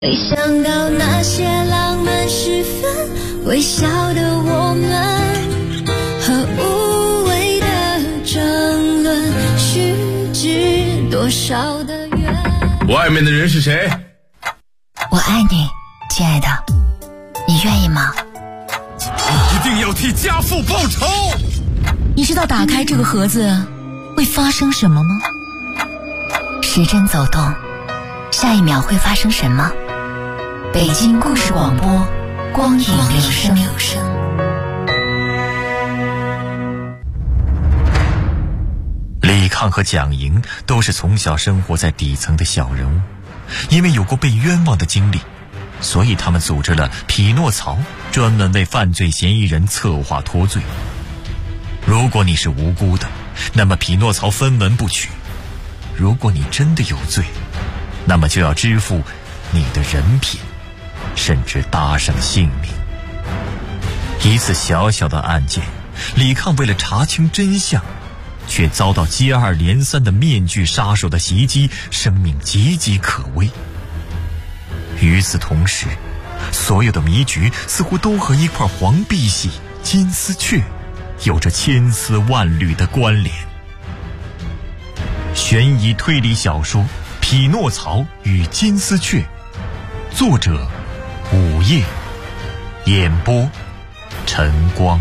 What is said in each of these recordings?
没想到那些浪漫时分，微笑的我们和无谓的争论，虚掷多少的缘。 外面的人是谁？ 我爱你，亲爱的，你愿意吗？ 一定要替家父报仇。 你知道打开这个盒子会发生什么吗？时针走动，下一秒会发生什么？北京故事广播，光影留声。 李抗和蒋莹都是从小生活在底层的小人物，因为有过被冤枉的经历，所以他们组织了匹诺曹，专门为犯罪嫌疑人策划脱罪。如果你是无辜的，那么匹诺曹分文不取；如果你真的有罪，那么就要支付你的人品，甚至搭上性命。一次小小的案件，李抗为了查清真相，却遭到接二连三的面具杀手的袭击，生命岌岌可危。与此同时，所有的迷局似乎都和一块黄碧玺、金丝雀有着千丝万缕的关联。悬疑推理小说《匹诺曹与金丝雀》，作者午夜，演播晨光。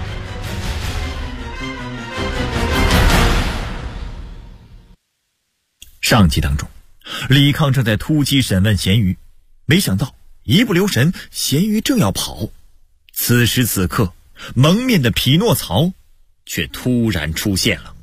上集当中，李抗正在突击审问咸鱼，没想到一不留神，咸鱼正要跑。此时此刻，蒙面的匹诺曹却突然出现了。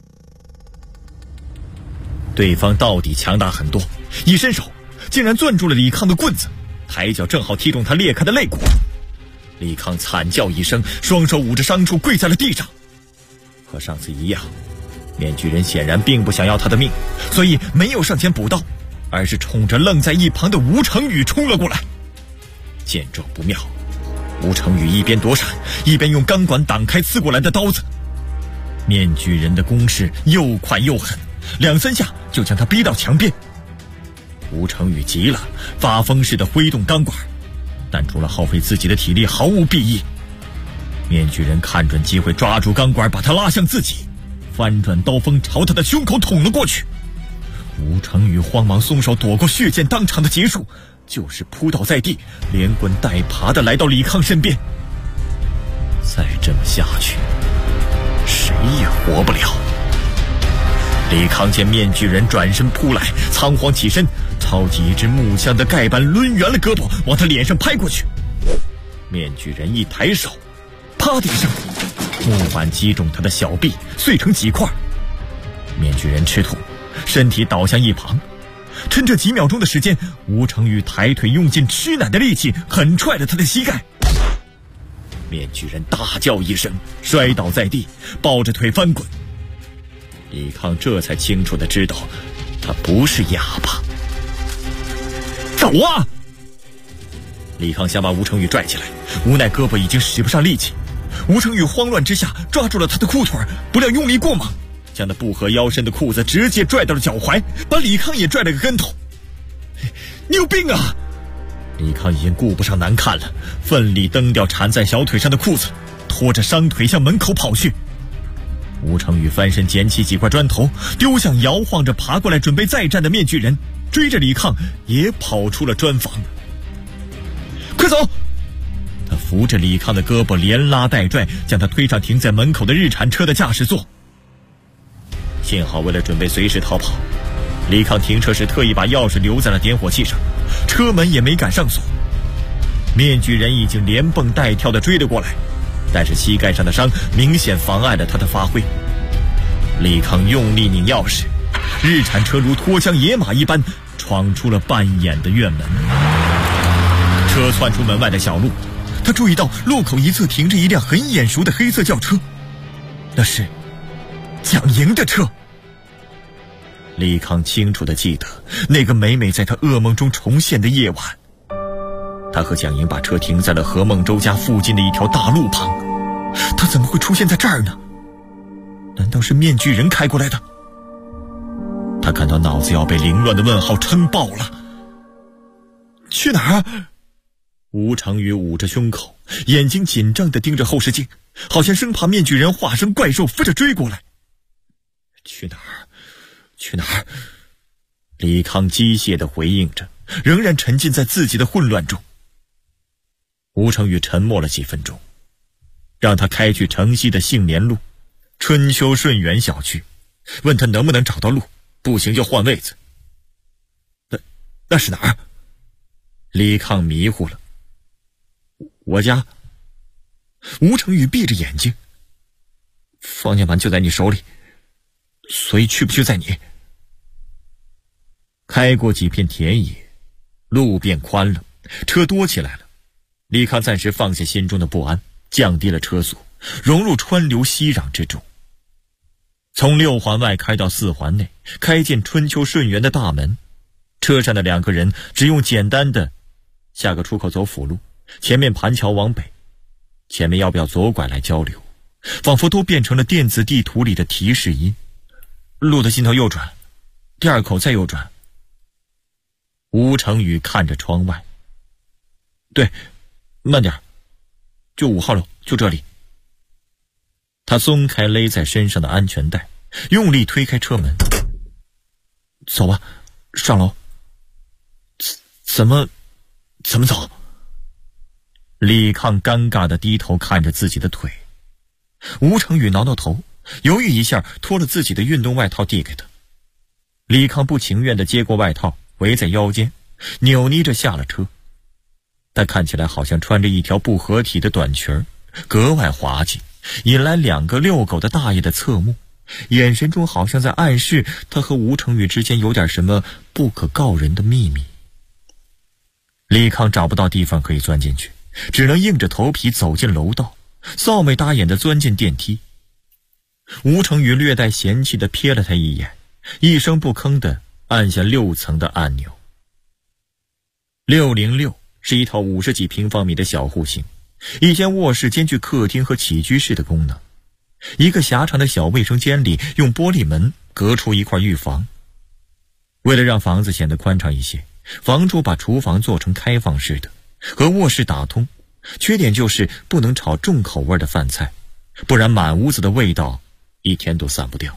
对方到底强大很多，一伸手竟然攥住了李抗的棍子，抬脚正好踢中他裂开的肋骨。李抗惨叫一声，双手捂着伤处跪在了地上。和上次一样，面具人显然并不想要他的命，所以没有上前补刀，而是冲着愣在一旁的吴成宇冲了过来。见状不妙，吴成宇一边躲闪，一边用钢管挡开刺过来的刀子。面具人的攻势又快又狠，两三下就将他逼到墙边。吴成宇急了，发疯似的挥动钢管，但除了耗费自己的体力毫无裨益。面具人看准机会，抓住钢管把他拉向自己，翻转刀锋朝他的胸口捅了过去。吴成宇慌忙松手躲过血溅当场的结束，就是扑倒在地，连滚带爬的来到李抗身边。再这么下去，谁也活不了。李抗见面具人转身扑来，仓皇起身，抄起一只木箱的盖板抡圆了胳膊往他脸上拍过去。面具人一抬手，啪的一声，木板击中他的小臂，碎成几块。面具人吃土，身体倒向一旁。趁这几秒钟的时间，吴成宇抬腿用尽吃奶的力气，狠踹了他的膝盖。面具人大叫一声，摔倒在地，抱着腿翻滚。李抗这才清楚地知道，他不是哑巴。走啊！李抗想把吴成宇拽起来，无奈胳膊已经使不上力气。吴成宇慌乱之下抓住了他的裤腿，不料用力过猛，将那不合腰身的裤子直接拽到了脚踝，把李抗也拽了个跟头。你有病啊！李抗已经顾不上难看了，奋力蹬掉缠在小腿上的裤子，拖着伤腿向门口跑去。吴成宇翻身捡起几块砖头，丢向摇晃着爬过来准备再战的面具人，追着李抗也跑出了砖房。快走！他扶着李抗的胳膊，连拉带拽，将他推上停在门口的日产车的驾驶座。幸好为了准备随时逃跑，李抗停车时特意把钥匙留在了点火器上，车门也没敢上锁。面具人已经连蹦带跳地追了过来，但是膝盖上的伤明显妨碍了他的发挥。李抗用力拧钥匙，日产车如脱缰野马一般闯出了半掩的院门。车窜出门外的小路，他注意到路口一侧停着一辆很眼熟的黑色轿车，那是蒋莹的车。李抗清楚地记得那个每每在他噩梦中重现的夜晚，他和蒋莹把车停在了何梦舟家附近的一条大路旁。他怎么会出现在这儿呢？难道是面具人开过来的？他感到脑子要被凌乱的问号撑爆了。 去哪儿？吴成宇捂着胸口，眼睛紧张地盯着后视镜，好像生怕面具人化身怪兽飞着追过来。去哪儿？去哪儿？李康机械地回应着，仍然沉浸在自己的混乱中。吴成宇沉默了几分钟，让他开去城西的杏莲路春秋顺园小区，问他能不能找到路，不行就换位子。那是哪儿？李康迷糊了。我家。吴成宇闭着眼睛，方向盘就在你手里，所以去不去在你。开过几片田野，路变宽了，车多起来了。李康暂时放下心中的不安，降低了车速，融入川流熙攘之中。从6环外开到4环内，开进春秋顺园的大门。车上的2个人只用简单的下个出口走辅路，前面盘桥往北，前面要不要左拐来交流，仿佛都变成了电子地图里的提示音。路的尽头右转，第2口再右转。吴成宇看着窗外，对，慢点，就5号楼，就这里。他松开勒在身上的安全带，用力推开车门。走吧，上楼。怎么走？李康尴尬地低头看着自己的腿。吴成宇挠挠头，犹豫一下，脱了自己的运动外套递给他。李康不情愿地接过外套，围在腰间，扭捏着下了车。他看起来好像穿着一条不合体的短裙，格外滑稽，引来2个遛狗的大爷的侧目，眼神中好像在暗示他和吴成宇之间有点什么不可告人的秘密。李康找不到地方可以钻进去，只能硬着头皮走进楼道，臊眉搭眼地钻进电梯。吴成宇略带嫌弃地瞥了他一眼，一声不吭地按下6层的按钮。606是一套50几平方米的小户型，一间卧室兼具客厅和起居室的功能。一个狭长的小卫生间里用玻璃门隔出一块浴房。为了让房子显得宽敞一些，房主把厨房做成开放式的，和卧室打通。缺点就是不能炒重口味的饭菜，不然满屋子的味道一天都散不掉。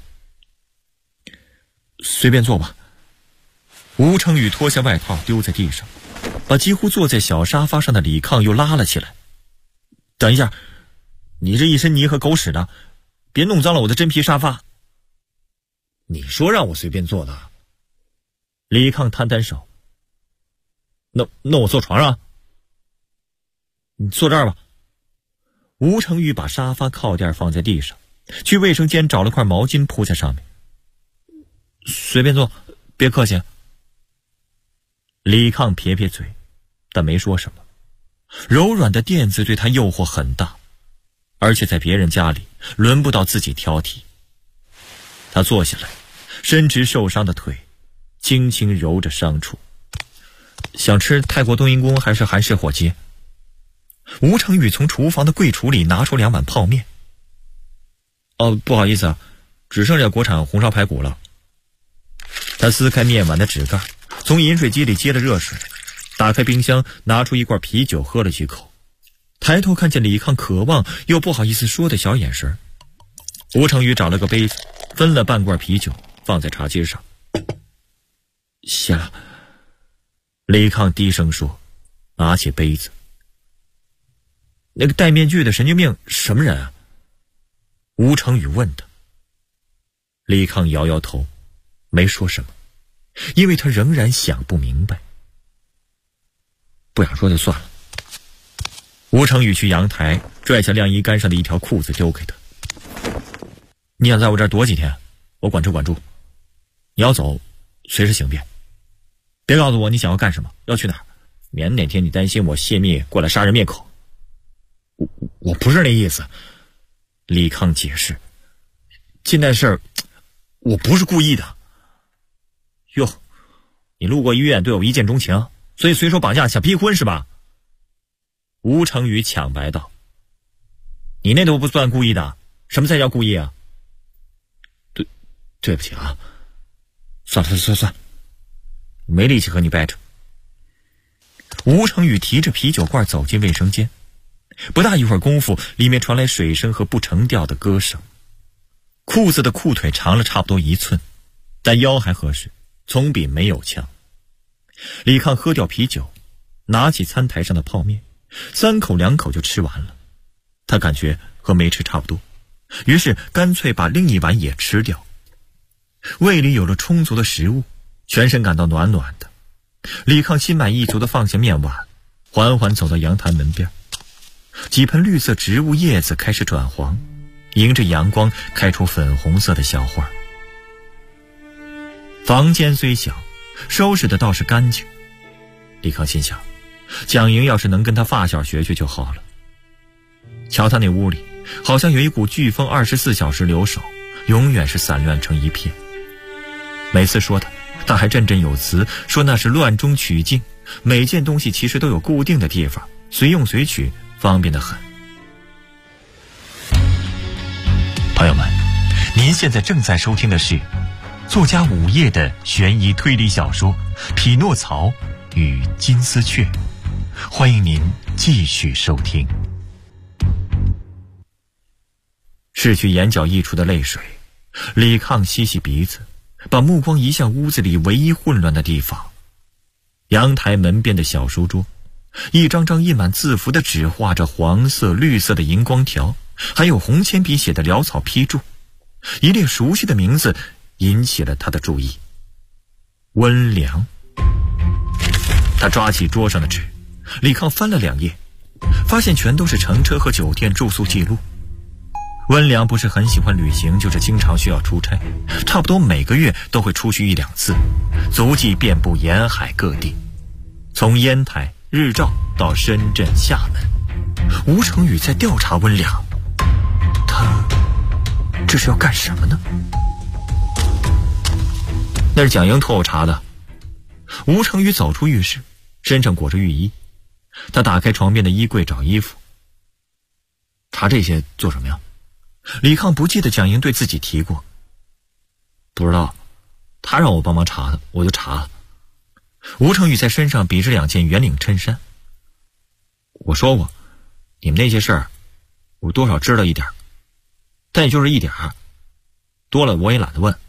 随便坐吧。吴成宇脱下外套丢在地上，把几乎坐在小沙发上的李抗又拉了起来。等一下，你这一身泥和狗屎的，别弄脏了我的真皮沙发。你说让我随便坐的。李抗摊摊手。那我坐床上。你坐这儿吧。吴成玉把沙发靠垫放在地上，去卫生间找了块毛巾铺在上面。随便坐，别客气。李抗撇撇嘴，但没说什么。柔软的垫子对他诱惑很大，而且在别人家里轮不到自己挑剔。他坐下来，伸直受伤的腿，轻轻揉着伤处。想吃泰国冬阴功还是韩式火鸡？吴成宇从厨房的柜橱里拿出2碗泡面。不好意思啊，只剩下国产红烧排骨了。他撕开面碗的纸盖，从饮水机里接了热水，打开冰箱，拿出一罐啤酒喝了几口，抬头看见李抗渴望又不好意思说的小眼神。吴成宇找了个杯子，分了半罐啤酒放在茶几上。谢了。李抗低声说，拿起杯子。那个戴面具的神经病什么人啊？吴成宇问他。李抗摇摇头，没说什么，因为他仍然想不明白。不想说就算了。吴成宇去阳台拽下晾衣杆上的一条裤子丢给他。你想在我这儿躲几天，我管吃管住。你要走，随时行便。别告诉我你想要干什么，要去哪儿，免哪天你担心我泄密过来杀人灭口。我不是那意思。李抗解释，现在事儿我不是故意的。哟，你路过医院对我一见钟情，所以随手绑架想逼婚是吧？吴成宇抢白道。你那都不算故意的，什么才叫故意啊？对不起啊，算了，没力气和你掰扯。 吴成宇提着啤酒罐走进卫生间，不大一会儿功夫，里面传来水声和不成调的歌声。裤子的裤腿长了差不多1寸，但腰还合适，总比没有强。李抗喝掉啤酒，拿起餐台上的泡面，3口2口就吃完了。他感觉和没吃差不多，于是干脆把另一碗也吃掉。胃里有了充足的食物，全身感到暖暖的。李抗心满意足地放下面碗，缓缓走到阳台门边。几盆绿色植物叶子开始转黄，迎着阳光开出粉红色的小花。房间虽小，收拾的倒是干净。李抗心想，蒋莹要是能跟他发小学学就好了。瞧他那屋里，好像有一股飓风24小时留守，永远是散乱成一片。每次说他还振振有词，说那是乱中取静，每件东西其实都有固定的地方，随用随取，方便得很。 朋友们，您现在正在收听的是作家午夜的悬疑推理小说《匹诺曹与金丝雀》，欢迎您继续收听。 拭去眼角溢出的泪水，李抗吸吸鼻子，把目光移向屋子里唯一混乱的地方——阳台门边的小书桌。一张张印满字符的纸，画着黄色、绿色的荧光条，还有红铅笔写的潦草批注。一列熟悉的名字引起了他的注意：温良。他抓起桌上的纸，李抗翻了2页，发现全都是乘车和酒店住宿记录。温良不是很喜欢旅行，就是经常需要出差，差不多每个月都会出去1-2次，足迹遍布沿海各地，从烟台、日照到深圳、厦门。吴成宇在调查温良，他这是要干什么呢？那是蒋莹托我查的。吴成宇走出浴室，身上裹着浴衣，他打开床边的衣柜找衣服。查这些做什么呀？李抗不记得蒋莹对自己提过。不知道，他让我帮忙查的，我就查了。吴成宇在身上比着2件圆领衬衫。我说过，你们那些事儿，我多少知道一点，但也就是一点，多了我也懒得问。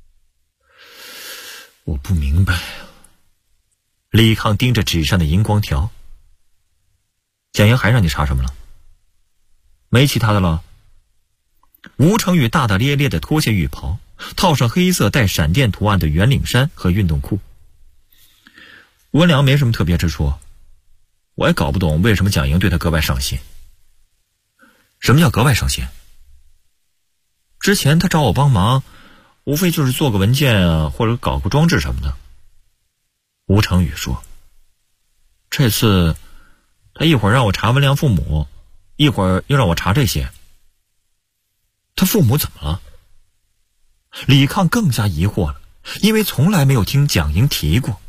我不明白。李抗盯着纸上的荧光条。蒋莹还让你查什么了？没其他的了。吴成宇大大咧咧地脱下浴袍，套上黑色带闪电图案的圆领衫和运动裤。温良没什么特别之处，我也搞不懂为什么蒋莹对他格外上心。什么叫格外上心？之前他找我帮忙，无非就是做个文件啊，或者搞个装置什么的。吴成宇说，这次他一会儿让我查温良父母，一会儿又让我查这些。他父母怎么了？李抗更加疑惑了，因为从来没有听蒋莹提过。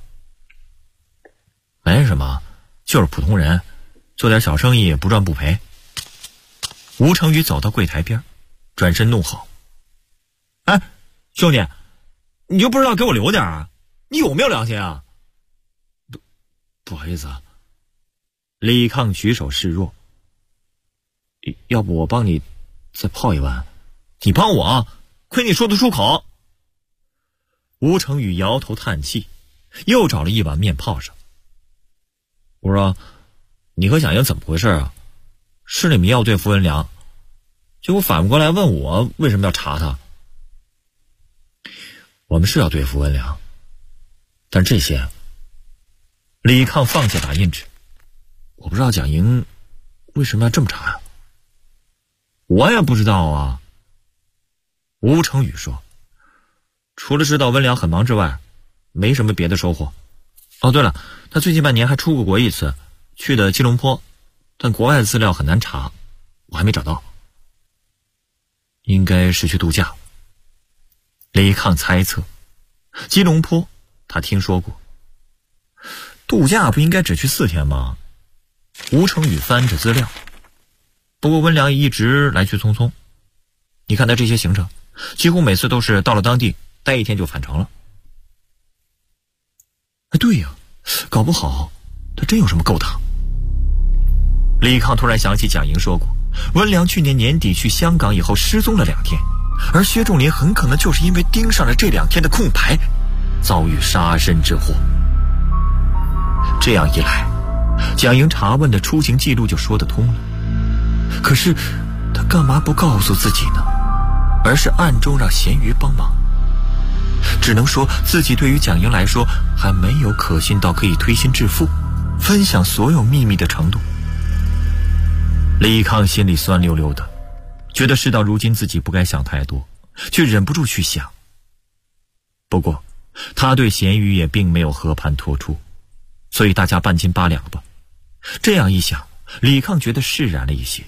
没什么，就是普通人，做点小生意不赚不赔。吴成宇走到柜台边，转身怒吼：哎，兄弟，你就不知道给我留点啊？你有没有良心啊？不好意思啊。李抗举手示弱，要不我帮你再泡一碗？你帮我，亏你说得出口。吴成宇摇头叹气，又找了一碗面泡上。我说，你和蒋莹怎么回事啊？是你们要对付温良，结果反过来问我为什么要查他。我们是要对付温良，但这些……李抗放下打印纸，我不知道蒋莹为什么要这么查呀？我也不知道啊。吴成宇说，除了知道温良很忙之外，没什么别的收获。哦，对了，他最近半年还出过国1次，去的吉隆坡，但国外的资料很难查，我还没找到。应该是去度假。李抗猜测，吉隆坡他听说过。度假不应该只去4天吗？吴成宇翻着资料。不过温良一直来去匆匆，你看他这些行程，几乎每次都是到了当地待1天就返程了。哎，对呀，搞不好他真有什么勾当？李抗突然想起蒋莹说过，温良去年年底去香港以后失踪了2天，而薛仲林很可能就是因为盯上了这2天的空白，遭遇杀身之祸。这样一来，蒋莹查问的出行记录就说得通了。可是他干嘛不告诉自己呢？而是暗中让咸鱼帮忙。只能说自己对于蒋莹来说还没有可信到可以推心置腹，分享所有秘密的程度。李抗心里酸溜溜的，觉得事到如今自己不该想太多，却忍不住去想。不过他对咸鱼也并没有和盘托出，所以大家半斤八两吧。这样一想，李抗觉得释然了一些。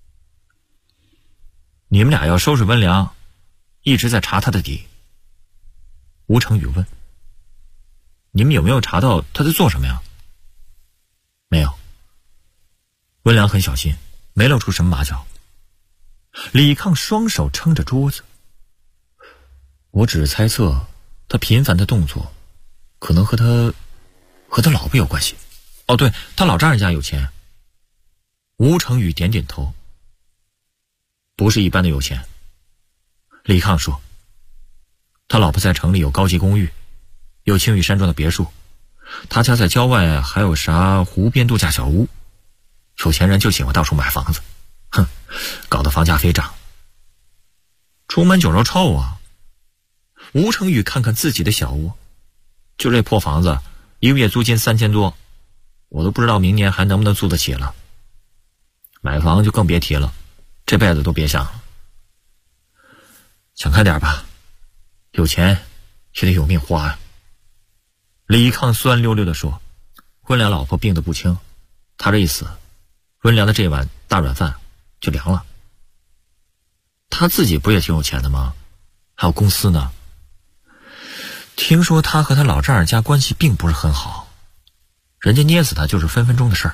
你们俩要收拾温良，一直在查他的底。吴成宇问：你们有没有查到他在做什么呀？没有。温良很小心，没露出什么马脚。李抗双手撑着桌子。我只是猜测他频繁的动作可能和他老婆有关系。哦对，他老丈人家有钱。吴成宇点点头。不是一般的有钱。李抗说，他老婆在城里有高级公寓，有青玉山庄的别墅，他家在郊外还有啥湖边度假小屋。有钱人就喜欢到处买房子，哼，搞得房价飞涨。出门酒肉臭啊。吴成宇看看自己的小窝，就这破房子，1个月租金3000多，我都不知道明年还能不能租得起了。买房就更别提了，这辈子都别想了。想开点吧，有钱也得有命花呀。李抗酸溜溜地说，温良老婆病得不轻，他这一死，温良的这碗大软饭就凉了。他自己不也挺有钱的吗？还有公司呢。听说他和他老丈人家关系并不是很好，人家捏死他就是分分钟的事儿。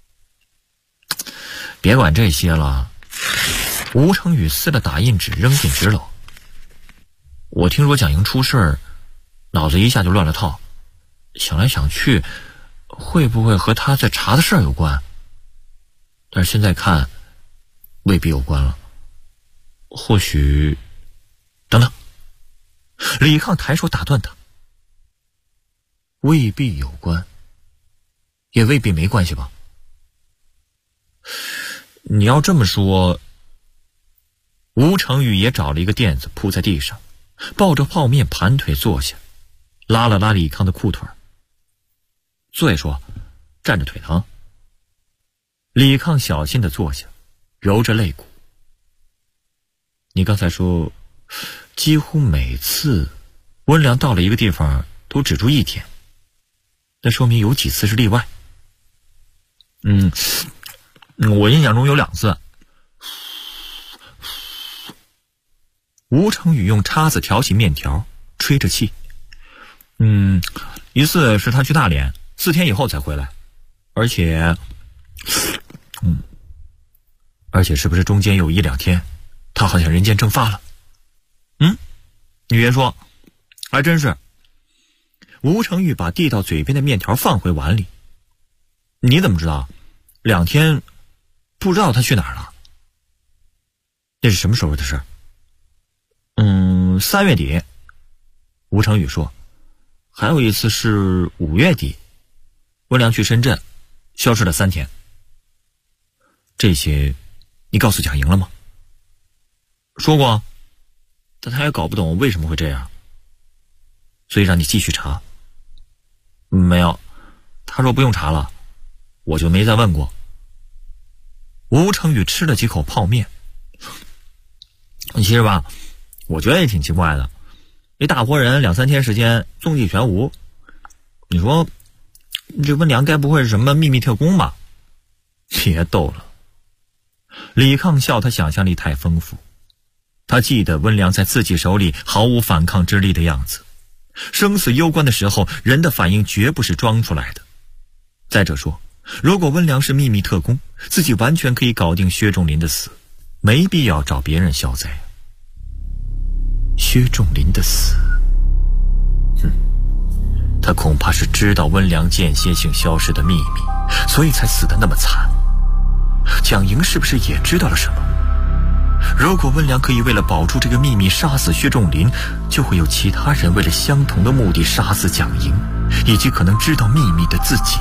别管这些了。吴成宇撕了打印纸扔进纸篓。我听说蒋莹出事儿，脑子一下就乱了套，想来想去，会不会和他在查的事儿有关？但是现在看，未必有关了。或许……等等，李抗抬手打断他。未必有关，也未必没关系吧？你要这么说……吴成宇也找了一个垫子铺在地上，抱着泡面盘腿坐下，拉了拉李抗的裤腿。坐下说，站着腿疼。李抗小心地坐下，揉着肋骨。你刚才说，几乎每次温良到了一个地方都只住1天，那说明有几次是例外。我印象中有2次。吴成宇用叉子挑起面条，吹着气。一次是他去大连，4天以后才回来，而且是不是中间有1、2天，他好像人间蒸发了？你别说，还真是。吴成宇把递到嘴边的面条放回碗里。你怎么知道？2天不知道他去哪儿了？那是什么时候的事？3月底。吴成宇说，还有一次是5月底，温良去深圳，消失了3天。这些你告诉蒋莹了吗？说过，但他也搞不懂为什么会这样，所以让你继续查。没有，他说不用查了，我就没再问过。吴成宇吃了几口泡面。其实吧，我觉得也挺奇怪的，一大活人2、3天时间踪迹全无，你说这温良该不会是什么秘密特工吧？别逗了。李抗笑他想象力太丰富，他记得温良在自己手里毫无反抗之力的样子，生死攸关的时候，人的反应绝不是装出来的。再者说，如果温良是秘密特工，自己完全可以搞定薛仲林的死，没必要找别人消灾。薛仲林的死，他恐怕是知道温良间歇性消失的秘密。 所以才死得那么惨。蒋莹是不是也知道了什么？如果温良可以为了保住这个秘密杀死薛仲林，就会有其他人为了相同的目的杀死蒋莹，以及可能知道秘密的自己。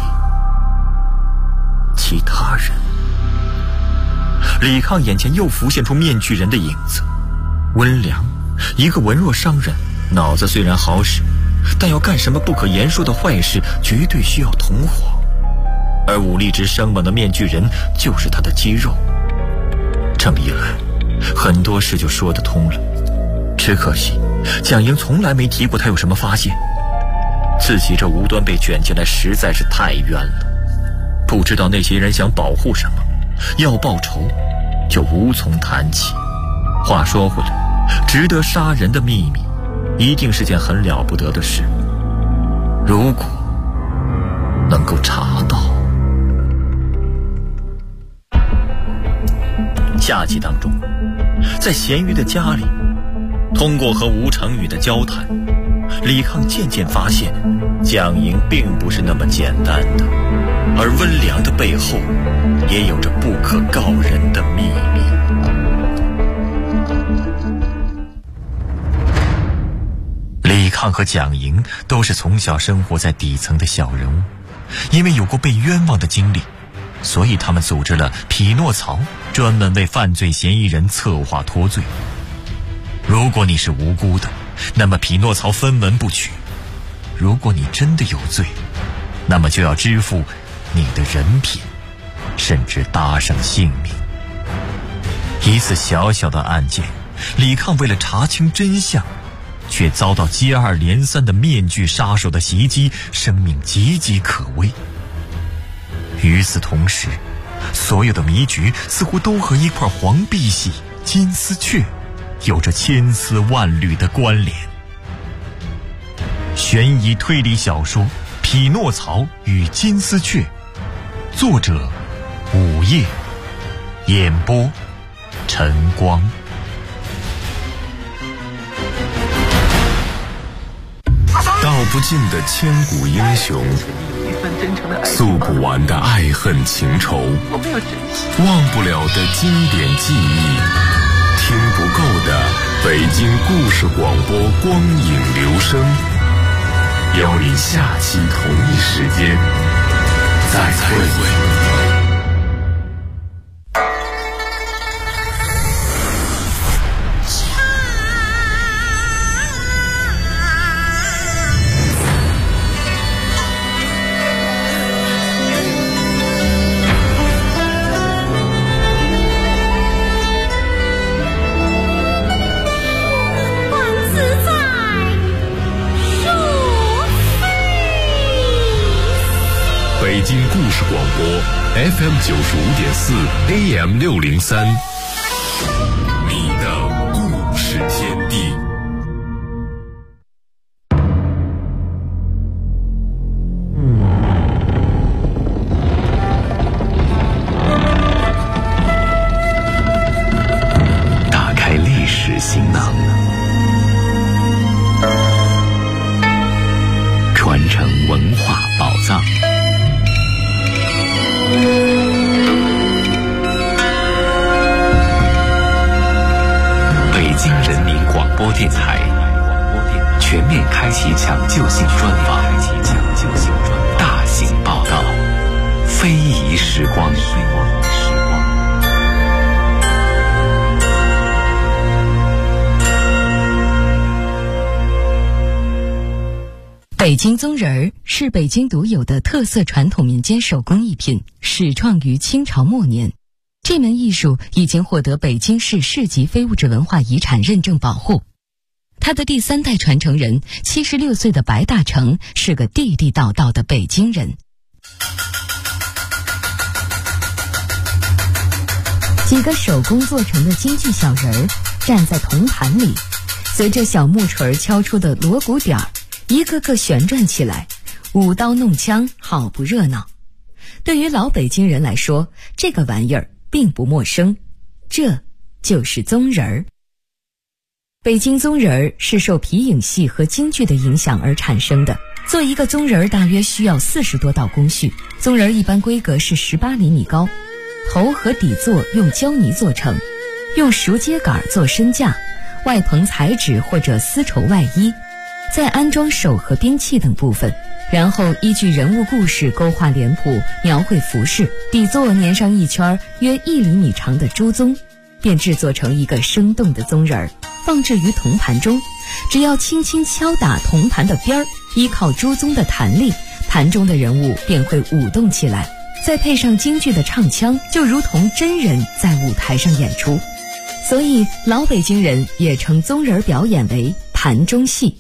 其他人，李抗眼前又浮现出面具人的影子。温良，一个文弱商人，脑子虽然好使，但要干什么不可言说的坏事，绝对需要同伙。而武力值生猛的面具人就是他的肌肉。这么一来，很多事就说得通了。只可惜蒋莹从来没提过他有什么发现，自己这无端被卷进来实在是太冤了。不知道那些人想保护什么，要报仇就无从谈起。话说回来，值得杀人的秘密一定是件很了不得的事，如果能够查到。下集当中，在咸鱼的家里，通过和吴成宇的交谈，李抗渐渐发现蒋莹并不是那么简单的，而温良的背后也有着不可告人的秘密。李抗和蒋莹都是从小生活在底层的小人物，因为有过被冤枉的经历，所以他们组织了匹诺曹，专门为犯罪嫌疑人策划脱罪。如果你是无辜的，那么匹诺曹分文不取；如果你真的有罪，那么就要支付你的人品，甚至搭上性命。一次小小的案件，李抗为了查清真相，却遭到接二连三的面具杀手的袭击，生命岌岌可危。与此同时，所有的迷局似乎都和一块黄碧玺金丝雀有着千丝万缕的关联。悬疑推理小说《匹诺曹与金丝雀》，作者午夜，演播晨光。 道不尽的千古英雄，诉不完的爱恨情仇，忘不了的经典记忆，听不够的北京故事广播光影留声，邀你下期同一时间再会。北京故事广播 FM 95.4 AM 603，你的故事天地。 打开历史行囊，传承文化宝藏。北京人民广播电台全面开启抢救性专访，大型报道，非遗时光。 北京宗人儿是北京独有的特色传统民间手工艺品，始创于清朝末年。这门艺术已经获得北京市市级非物质文化遗产认证保护。他的第3代传承人76岁的白大成是个地地道道的北京人。几个手工做成的京剧小人儿站在铜盘里，随着小木锤敲出的锣鼓点儿，一个个旋转起来，舞刀弄枪，好不热闹。对于老北京人来说，这个玩意儿并不陌生，这就是宗人儿。北京宗人儿是受皮影戏和京剧的影响而产生的， 做一个棕人大约需要40多道工序。棕人一般规格是18厘米高，头和底座用胶泥做成，用熟秸秆做身架，外棚彩纸或者丝绸外衣，再安装手和兵器等部分，然后依据人物故事勾画脸谱，描绘服饰，底座粘上一圈约1厘米长的猪鬃，便制作成一个生动的棕人，放置于铜盘中。只要轻轻敲打铜盘的边儿，依靠猪鬃的弹力，盘中的人物便会舞动起来，再配上京剧的唱腔，就如同真人在舞台上演出。所以老北京人也称棕人表演为盘中戏。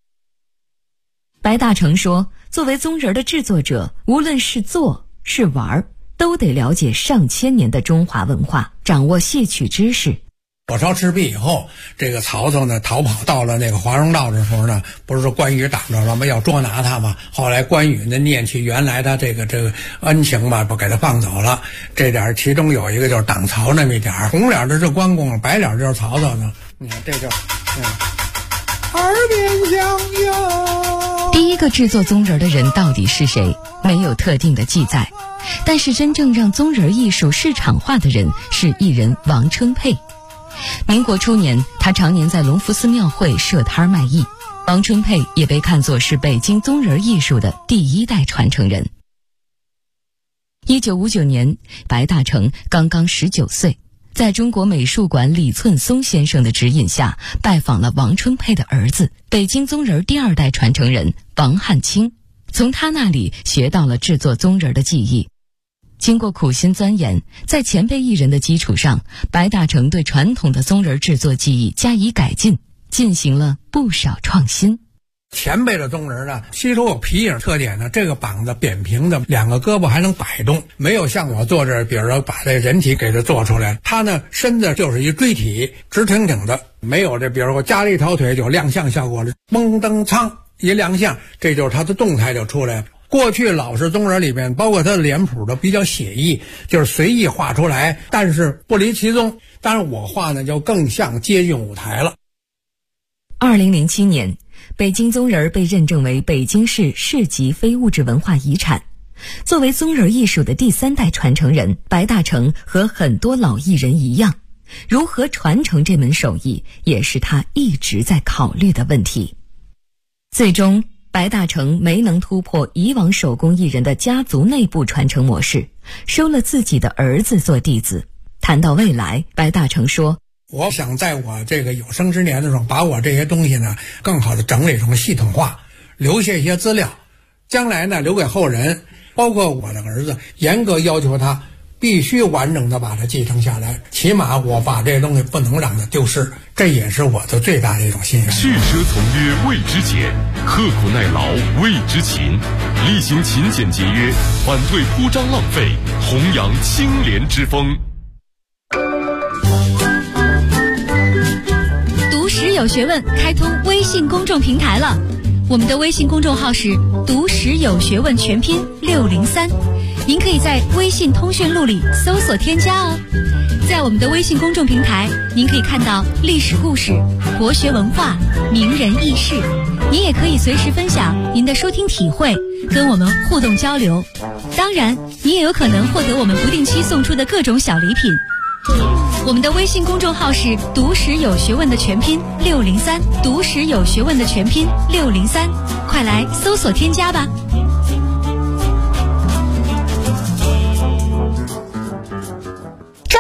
白大成说，作为棕人的制作者，无论是做是玩，都得了解上千年的中华文化，掌握戏曲知识。 火烧赤壁以后，这个曹操呢逃跑到了那个华容道的时候呢，不是说关羽挡着了吗？要捉拿他嘛。后来关羽呢念起原来他这个恩情吧，不给他放走了。这点其中有一个就是挡曹那么一点，红脸的是关公，白脸就是曹操呢。你看这就耳边响哟。 第一个制作棕人的人到底是谁？没有特定的记载。但是真正让棕人艺术市场化的人是艺人王春佩。民国初年，他常年在隆福寺庙会设摊卖艺。王春佩也被看作是北京棕人艺术的第1代传承人。1959年，白大成刚刚19岁，在中国美术馆李寸松先生的指引下，拜访了王春佩的儿子，北京棕人第2代传承人王汉卿，从他那里学到了制作棕人的技艺。经过苦心钻研，在前辈艺人的基础上，白大成对传统的棕人制作技艺加以改进，进行了不少创新。 前辈的棕人呢，吸收有皮影特点呢，这个膀子扁平的，2个胳膊还能摆动，没有像我做这，比如说把这人体给它做出来，它呢身子就是一锥体，直挺挺的，没有这，比如说我加了一条腿就有亮相效果了，嘣噔噌一亮相，这就是它的动态就出来了。过去老式棕人里面，包括他的脸谱都比较写意，就是随意画出来，但是不离其宗。当然我画呢就更像接近舞台了。 2007年，北京棕人被认证为北京市市级非物质文化遗产。作为棕人艺术的第3代传承人，白大成和很多老艺人一样，如何传承这门手艺，也是他一直在考虑的问题。最终白大成没能突破以往手工艺人的家族内部传承模式，收了自己的儿子做弟子。谈到未来，白大成说， 我想在我这个有生之年的时候，把我这些东西呢更好的整理成系统化，留下一些资料，将来呢留给后人，包括我的儿子，严格要求他必须完整的把它继承下来，起码我把这些东西不能让它丢失，这也是我的最大的一种心愿。 蓄奢从约未知俭，刻苦耐劳未知勤，厉行勤俭节约，反对铺张浪费，弘扬清廉之风。 读史有学问开通微信公众平台了，我们的微信公众号是读史有学问全拼603，您可以在微信通讯录里搜索添加哦。在我们的微信公众平台，您可以看到历史故事、国学文化、名人轶事，您也可以随时分享您的收听体会，跟我们互动交流。当然，你也有可能获得我们不定期送出的各种小礼品。我们的微信公众号是读史有学问的全拼603，读史有学问的全拼603，快来搜索添加吧。